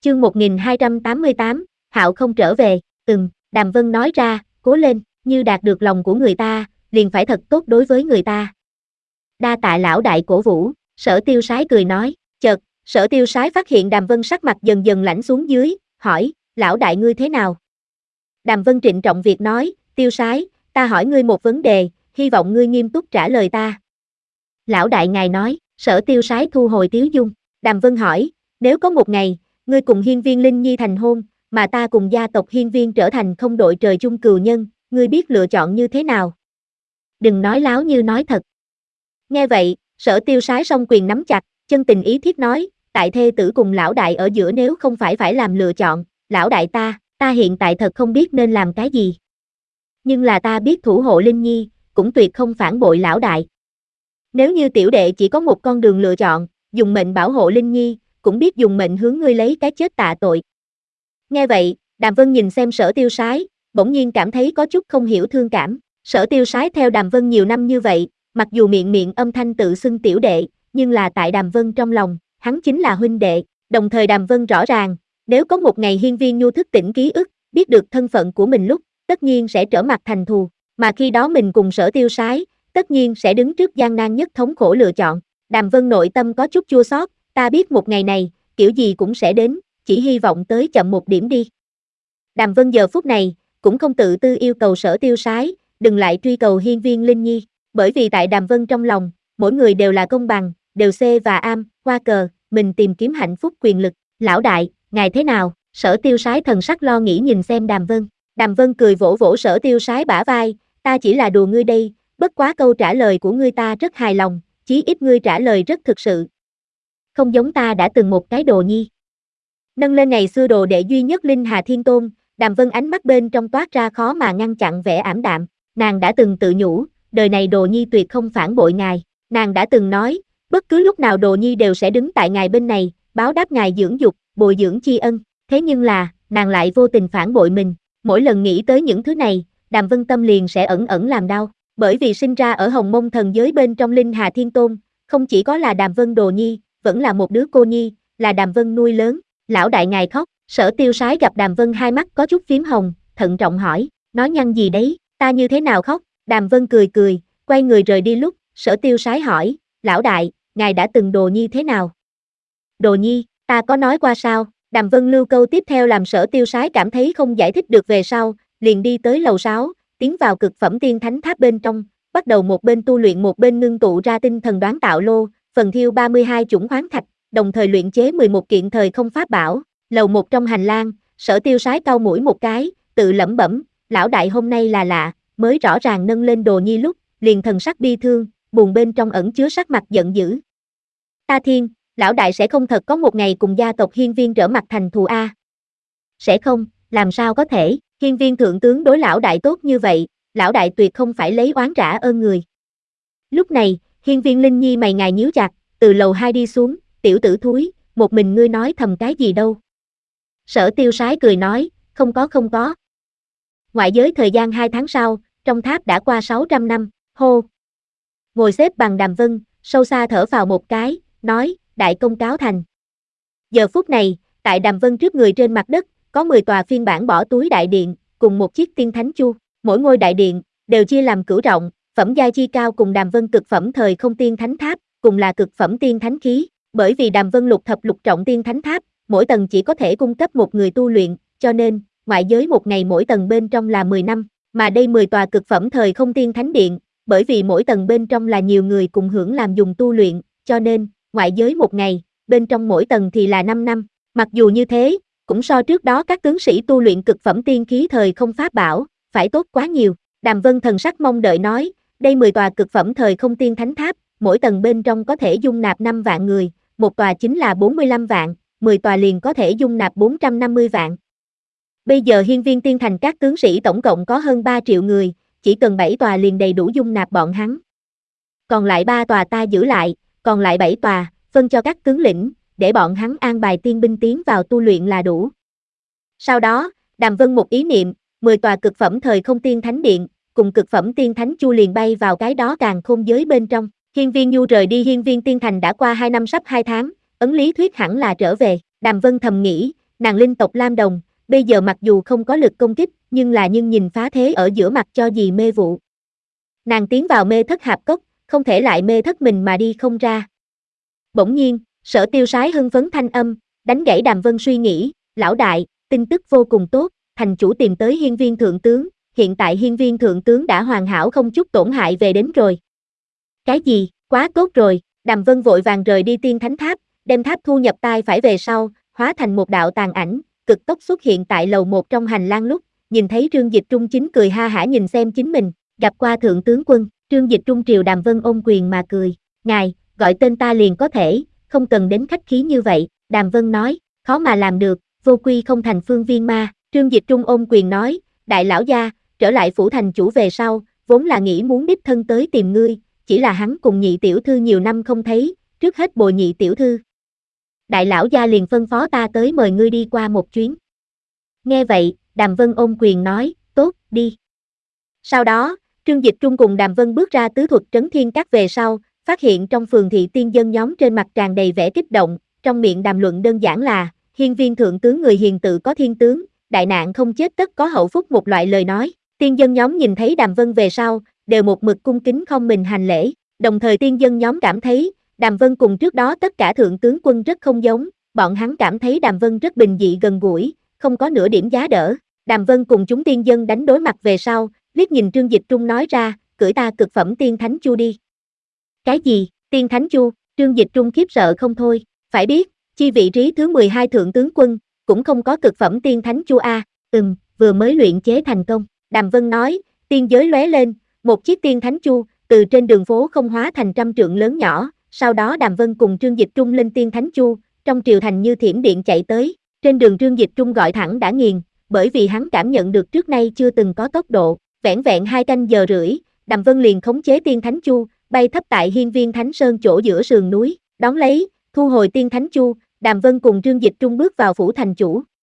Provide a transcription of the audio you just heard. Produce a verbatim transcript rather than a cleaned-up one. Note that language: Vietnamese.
Chương một nghìn hai trăm tám mươi tám, Hạo không trở về. Ừm, Đàm Vân nói ra, cố lên, như đạt được lòng của người ta, liền phải thật tốt đối với người ta. Đa tạ lão đại cổ vũ, Sở Tiêu Sái cười nói. Chợt, Sở Tiêu Sái phát hiện Đàm Vân sắc mặt dần dần lãnh xuống dưới, hỏi, lão đại ngươi thế nào? Đàm Vân trịnh trọng việc nói, Tiêu Sái, ta hỏi ngươi một vấn đề, hy vọng ngươi nghiêm túc trả lời ta. Lão đại ngài nói. Sở Tiêu Sái thu hồi tiếu dung. Đàm Vân hỏi, nếu có một ngày, ngươi cùng Hiên Viên Linh Nhi thành hôn, mà ta cùng gia tộc Hiên Viên trở thành không đội trời chung cừu nhân, ngươi biết lựa chọn như thế nào? Đừng nói láo như nói thật. Nghe vậy, Sở Tiêu Sái song quyền nắm chặt, chân tình ý thiết nói, tại thê tử cùng lão đại ở giữa nếu không phải phải làm lựa chọn, lão đại ta, ta hiện tại thật không biết nên làm cái gì. Nhưng là ta biết thủ hộ Linh Nhi, cũng tuyệt không phản bội lão đại. Nếu như tiểu đệ chỉ có một con đường lựa chọn, dùng mệnh bảo hộ Linh Nhi, cũng biết dùng mệnh hướng ngươi lấy cái chết tạ tội. Nghe vậy, Đàm Vân nhìn xem Sở Tiêu Sái, bỗng nhiên cảm thấy có chút không hiểu thương cảm. Sở Tiêu Sái theo Đàm Vân nhiều năm như vậy, mặc dù miệng miệng âm thanh tự xưng tiểu đệ, nhưng là tại Đàm Vân trong lòng, hắn chính là huynh đệ. Đồng thời Đàm Vân rõ ràng, nếu có một ngày Hiên Viên Nhu thức tỉnh ký ức, biết được thân phận của mình lúc, tất nhiên sẽ trở mặt thành thù, mà khi đó mình cùng Sở Tiêu Sái, tất nhiên sẽ đứng trước gian nan nhất thống khổ lựa chọn. Đàm Vân nội tâm có chút chua xót, ta biết một ngày này, kiểu gì cũng sẽ đến, chỉ hy vọng tới chậm một điểm đi. Đàm Vân giờ phút này, cũng không tự tư yêu cầu Sở Tiêu Sái, đừng lại truy cầu Hiên Viên Linh Nhi, bởi vì tại Đàm Vân trong lòng, mỗi người đều là công bằng, đều C và am, qua cờ, mình tìm kiếm hạnh phúc quyền lực. Lão đại, ngài thế nào? Sở Tiêu Sái thần sắc lo nghĩ nhìn xem Đàm Vân. Đàm Vân cười vỗ vỗ Sở Tiêu Sái bả vai, ta chỉ là đùa ngươi đây, bất quá câu trả lời của ngươi ta rất hài lòng, chí ít ngươi trả lời rất thực sự. Không giống ta đã từng một cái đồ nhi. Nâng lên ngày xưa đồ đệ duy nhất Linh Hà Thiên Tôn, Đàm Vân ánh mắt bên trong toát ra khó mà ngăn chặn vẻ ảm đạm, nàng đã từng tự nhủ, đời này đồ nhi tuyệt không phản bội ngài, nàng đã từng nói, bất cứ lúc nào đồ nhi đều sẽ đứng tại ngài bên này, báo đáp ngài dưỡng dục, bồi dưỡng tri ân, thế nhưng là, nàng lại vô tình phản bội mình, mỗi lần nghĩ tới những thứ này, Đàm Vân tâm liền sẽ ẩn ẩn làm đau, bởi vì sinh ra ở Hồng Mông thần giới bên trong Linh Hà Thiên Tôn, không chỉ có là Đàm Vân đồ nhi, vẫn là một đứa cô nhi, là Đàm Vân nuôi lớn. Lão đại ngài khóc. Sở Tiêu Sái gặp Đàm Vân hai mắt có chút phím hồng, thận trọng hỏi, nói nhăng gì đấy, ta như thế nào khóc? Đàm Vân cười cười, quay người rời đi lúc, Sở Tiêu Sái hỏi, lão đại, ngài đã từng đồ nhi thế nào? Đồ nhi, ta có nói qua sao? Đàm Vân lưu câu tiếp theo làm Sở Tiêu Sái cảm thấy không giải thích được về sau, liền đi tới lầu sáu, tiến vào cực phẩm tiên thánh tháp bên trong, bắt đầu một bên tu luyện một bên ngưng tụ ra tinh thần đoán tạo lô, phần thiêu ba mươi hai chủng khoáng thạch, đồng thời luyện chế mười một kiện thời không pháp bảo. Lầu một trong hành lang, Sở Tiêu Sái cau mũi một cái, tự lẩm bẩm, lão đại hôm nay là lạ, mới rõ ràng nâng lên đồ nhi lúc, liền thần sắc bi thương, buồn bên trong ẩn chứa sắc mặt giận dữ. Ta thiên, lão đại sẽ không thật có một ngày cùng gia tộc Hiên Viên trở mặt thành thù a? Sẽ không, làm sao có thể, Hiên Viên thượng tướng đối lão đại tốt như vậy, lão đại tuyệt không phải lấy oán trả ơn người. Lúc này, Hiên Viên Linh Nhi mày ngài nhíu chặt, từ lầu hai đi xuống, tiểu tử thúi, một mình ngươi nói thầm cái gì đâu. Sở Tiêu Sái cười nói, không có không có. Ngoại giới thời gian hai tháng sau, trong tháp đã qua sáu trăm năm, hô. Ngồi xếp bằng Đàm Vân, sâu xa thở vào một cái, nói, đại công cáo thành. Giờ phút này, tại Đàm Vân trước người trên mặt đất, có mười tòa phiên bản bỏ túi đại điện, cùng một chiếc tiên thánh chu, mỗi ngôi đại điện, đều chia làm cửu rộng, phẩm giai chi cao cùng Đàm Vân cực phẩm thời không tiên thánh tháp, cùng là cực phẩm tiên thánh khí, bởi vì Đàm Vân lục thập lục trọng tiên thánh tháp, mỗi tầng chỉ có thể cung cấp một người tu luyện, cho nên, ngoại giới một ngày mỗi tầng bên trong là mười năm, mà đây mười tòa cực phẩm thời không tiên thánh điện, bởi vì mỗi tầng bên trong là nhiều người cùng hưởng làm dùng tu luyện, cho nên, ngoại giới một ngày, bên trong mỗi tầng thì là năm năm, mặc dù như thế, cũng so trước đó các tướng sĩ tu luyện cực phẩm tiên khí thời không pháp bảo, phải tốt quá nhiều. Đàm Vân thần sắc mong đợi nói, đây mười tòa cực phẩm thời không tiên thánh tháp, mỗi tầng bên trong có thể dung nạp năm vạn người, một tòa chính là bốn mươi lăm vạn, mười tòa liền có thể dung nạp bốn trăm năm mươi vạn. Bây giờ Hiên Viên Tiên Thành các tướng sĩ tổng cộng có hơn ba triệu người, chỉ cần bảy tòa liền đầy đủ dung nạp bọn hắn. Còn lại ba tòa ta giữ lại, còn lại bảy tòa, phân cho các tướng lĩnh, để bọn hắn an bài tiên binh tiến vào tu luyện là đủ. Sau đó, Đàm Vân một ý niệm, mười tòa cực phẩm thời không tiên thánh điện, cùng cực phẩm tiên thánh chu liền bay vào cái đó càng khôn giới bên trong. Hiên Viên Nhu rời đi Hiên Viên Tiên Thành đã qua hai năm sắp hai tháng, ấn lý thuyết hẳn là trở về. Đàm Vân thầm nghĩ, nàng linh tộc Lam Đồng, bây giờ mặc dù không có lực công kích, nhưng là nhưng nhìn phá thế ở giữa mặt cho gì mê vụ. Nàng tiến vào mê thất hạp cốc, không thể lại mê thất mình mà đi không ra. Bỗng nhiên, Sở Tiêu Sái hưng phấn thanh âm, đánh gãy Đàm Vân suy nghĩ, lão đại, tin tức vô cùng tốt, thành chủ tìm tới hiên viên thượng tướng, hiện tại hiên viên thượng tướng đã hoàn hảo không chút tổn hại về đến rồi. Cái gì, quá tốt rồi, Đàm Vân vội vàng rời đi tiên thánh tháp, đem tháp thu nhập tai phải về sau, hóa thành một đạo tàn ảnh, cực tốc xuất hiện tại lầu một trong hành lang lúc, nhìn thấy Trương Dịch Trung chính cười ha hả nhìn xem chính mình, gặp qua thượng tướng quân, Trương Dịch Trung triều Đàm Vân ôm quyền mà cười, ngài, gọi tên ta liền có thể, không cần đến khách khí như vậy, Đàm Vân nói, khó mà làm được, vô quy không thành phương viên ma, Trương Dịch Trung ôm quyền nói, đại lão gia, trở lại phủ thành chủ về sau, vốn là nghĩ muốn đích thân tới tìm ngươi, chỉ là hắn cùng nhị tiểu thư nhiều năm không thấy, trước hết bồi nhị tiểu thư. Đại lão gia liền phân phó ta tới mời ngươi đi qua một chuyến. Nghe vậy, Đàm Vân ôm quyền nói, tốt, đi. Sau đó, Trương Dịch Trung cùng Đàm Vân bước ra tứ thuật trấn thiên các về sau, phát hiện trong phường thị tiên dân nhóm trên mặt tràn đầy vẻ kích động, trong miệng đàm luận đơn giản là, hiên viên thượng tướng người hiền tự có thiên tướng, đại nạn không chết tất có hậu phúc một loại lời nói. Tiên dân nhóm nhìn thấy Đàm Vân về sau, đều một mực cung kính không mình hành lễ, đồng thời tiên dân nhóm cảm thấy, Đàm Vân cùng trước đó tất cả thượng tướng quân rất không giống, bọn hắn cảm thấy Đàm Vân rất bình dị gần gũi, không có nửa điểm giá đỡ. Đàm Vân cùng chúng tiên dân đánh đối mặt về sau, liếc nhìn Trương Dịch Trung nói ra, cưỡi ta cực phẩm tiên thánh chu đi. Cái gì, tiên thánh chu, Trương Dịch Trung khiếp sợ không thôi, phải biết, chi vị trí thứ mười hai thượng tướng quân, cũng không có cực phẩm tiên thánh chu a, ừm, vừa mới luyện chế thành công. Đàm Vân nói, tiên giới lóe lên, một chiếc tiên thánh chu, từ trên đường phố không hóa thành trăm trượng lớn nhỏ, sau đó Đàm Vân cùng Trương Dịch Trung lên tiên thánh chu, trong triều thành như thiểm điện chạy tới, trên đường Trương Dịch Trung gọi thẳng đã nghiền, bởi vì hắn cảm nhận được trước nay chưa từng có tốc độ, vẻn vẹn hai canh giờ rưỡi, Đàm Vân liền khống chế tiên thánh chu, bay thấp tại hiên viên thánh sơn chỗ giữa sườn núi, đón lấy, thu hồi tiên thánh chu, Đàm Vân cùng Trương Dịch Trung bước vào phủ thành chủ.